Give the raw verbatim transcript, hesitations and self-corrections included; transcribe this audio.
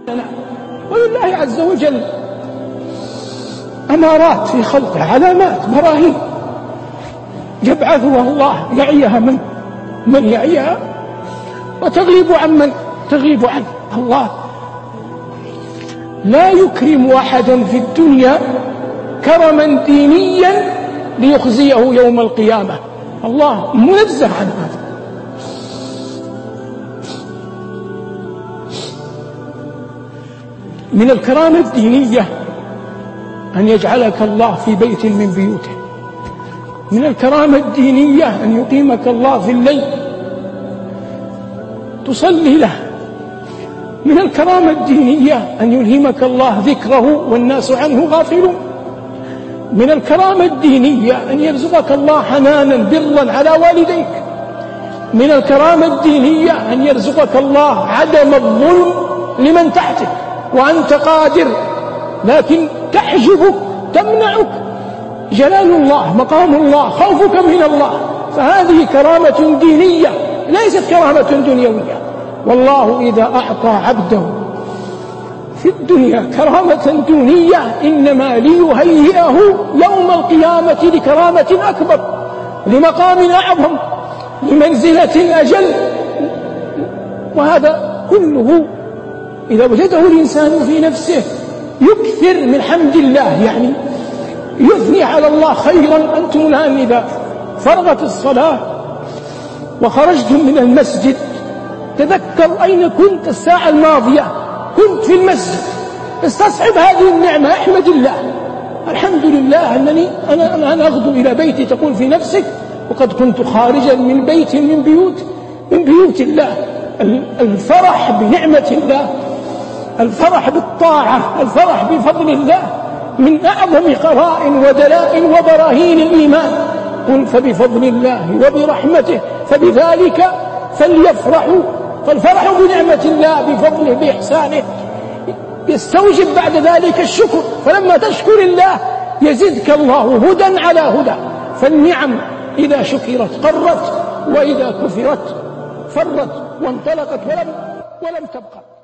ولله عز وجل أمارات في خلقه، علامات، براهين يبعثها الله، يعيها من من يعيها وتغيب عن من تغيب عنه. الله لا يكرم أحدا في الدنيا كرما دينيا ليخزيه يوم القيامة، الله منزه عن هذا. من الكرامة الدينية أن يجعلك الله في بيت من بيوته، من الكرامة الدينية أن يقيمك الله في الليل تصلي له، من الكرامة الدينية أن يلهمك الله ذكره والناس عنه غافلون، من الكرامة الدينية أن يرزقك الله حنانا برا على والديك، من الكرامة الدينية أن يرزقك الله عدم الظلم لمن تحتك وأنت قادر، لكن تحجبك تمنعك جلال الله، مقام الله، خوفك من الله، فهذه كرامة دينية ليست كرامة دنيوية. والله إذا أعطى عبده في الدنيا كرامة دنيا إنما ليهيئه يوم القيامة لكرامة أكبر، لمقام أعظم، لمنزلة أجل. وهذا كله إذا وجده الإنسان في نفسه يكثر من حمد الله، يعني يثني على الله خيرا. أنتم الآن إذا فرغت الصلاة وخرجتم من المسجد تذكر أين كنت الساعة الماضية، كنت في المسجد، استصحب هذه النعمة، احمد الله، الحمد لله أنني أنا, أنا أغدو إلى بيتي، تقول في نفسك وقد كنت خارجا من بيت من بيوت من بيوت الله. الفرح بنعمة الله، الفرح بالطاعة، الفرح بفضل الله من أعظم قرائن ودلائل وبراهين الإيمان. قل فبفضل الله وبرحمته فبذلك فليفرحوا، فالفرح بنعمة الله بفضله بإحسانه يستوجب بعد ذلك الشكر، فلما تشكر الله يزدك الله هدى على هدى. فالنعم إذا شكرت قرت، وإذا كفرت فرت وانطلقت ولم, ولم تبقى.